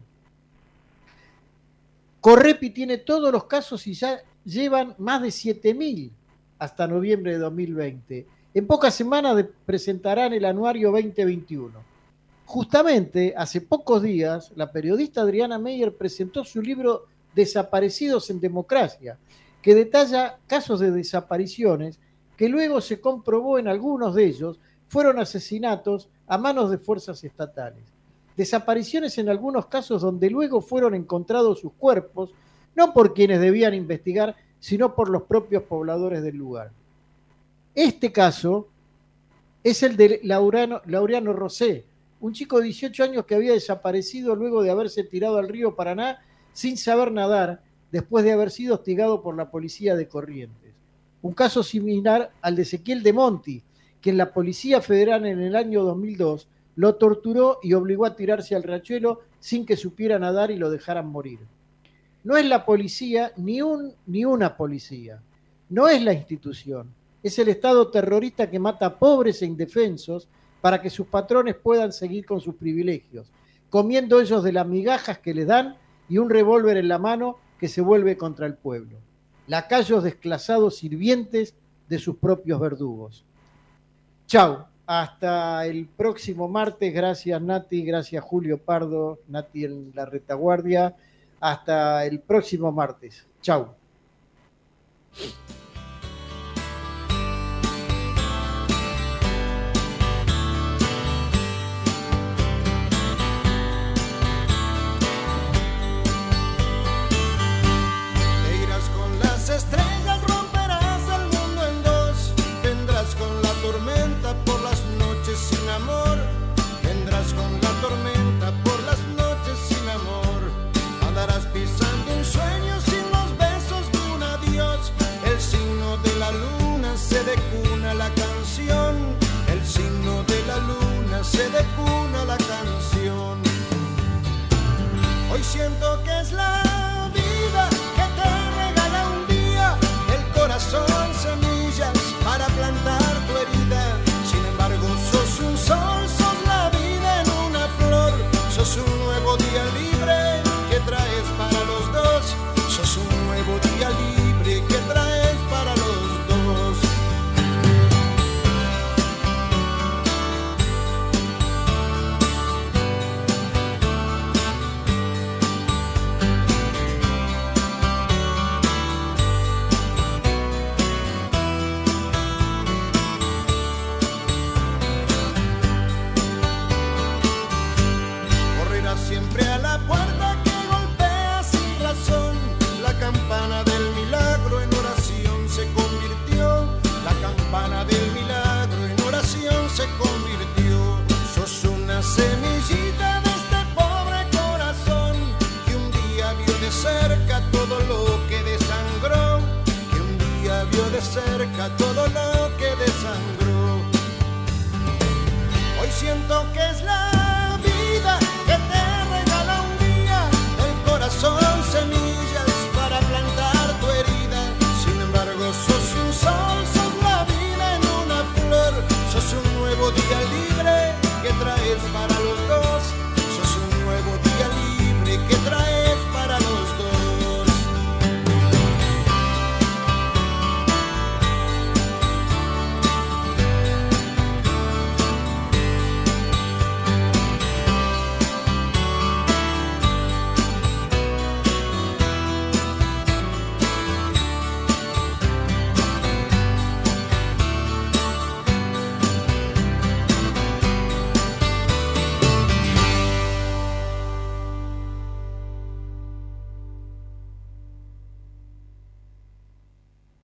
Correpi tiene todos los casos y ya llevan más de siete mil hasta noviembre de dos mil veinte. En pocas semanas presentarán el anuario veinte veintiuno. Justamente, hace pocos días, la periodista Adriana Meyer presentó su libro Desaparecidos en Democracia, que detalla casos de desapariciones que luego se comprobó en algunos de ellos fueron asesinatos a manos de fuerzas estatales. Desapariciones en algunos casos donde luego fueron encontrados sus cuerpos, no por quienes debían investigar, sino por los propios pobladores del lugar. Este caso es el de Laureano, Laureano Rosé, un chico de dieciocho años que había desaparecido luego de haberse tirado al río Paraná sin saber nadar, después de haber sido hostigado por la policía de Corrientes. Un caso similar al de Ezequiel de Monti, quien la Policía Federal en el año dos mil dos lo torturó y obligó a tirarse al riachuelo sin que supiera nadar y lo dejaran morir. No es la policía ni, un, ni una policía, no es la institución, es el Estado terrorista que mata a pobres e indefensos para que sus patrones puedan seguir con sus privilegios, comiendo ellos de las migajas que les dan y un revólver en la mano que se vuelve contra el pueblo. Lacayos desclasados sirvientes de sus propios verdugos. Chau, hasta el próximo martes. Gracias Nati, gracias Julio Pardo, Nati en la retaguardia. Hasta el próximo martes. Chau. Estrellas romperás el mundo en dos, vendrás con la tormenta por las noches sin amor, vendrás con la tormenta por las noches sin amor, andarás pisando un sueño sin los besos de un adiós, el signo de la luna se decuna la canción, el signo de la luna se decuna la canción. Hoy siento que es la vida que te regala un día, el corazón semillas para plantar tu herida. Sin embargo sos un sol, sos la vida en una flor, sos un nuevo día libre que traes para los dos, sos un nuevo día libre que traes para los dos. cerca todo lo que desangró. Hoy siento que es la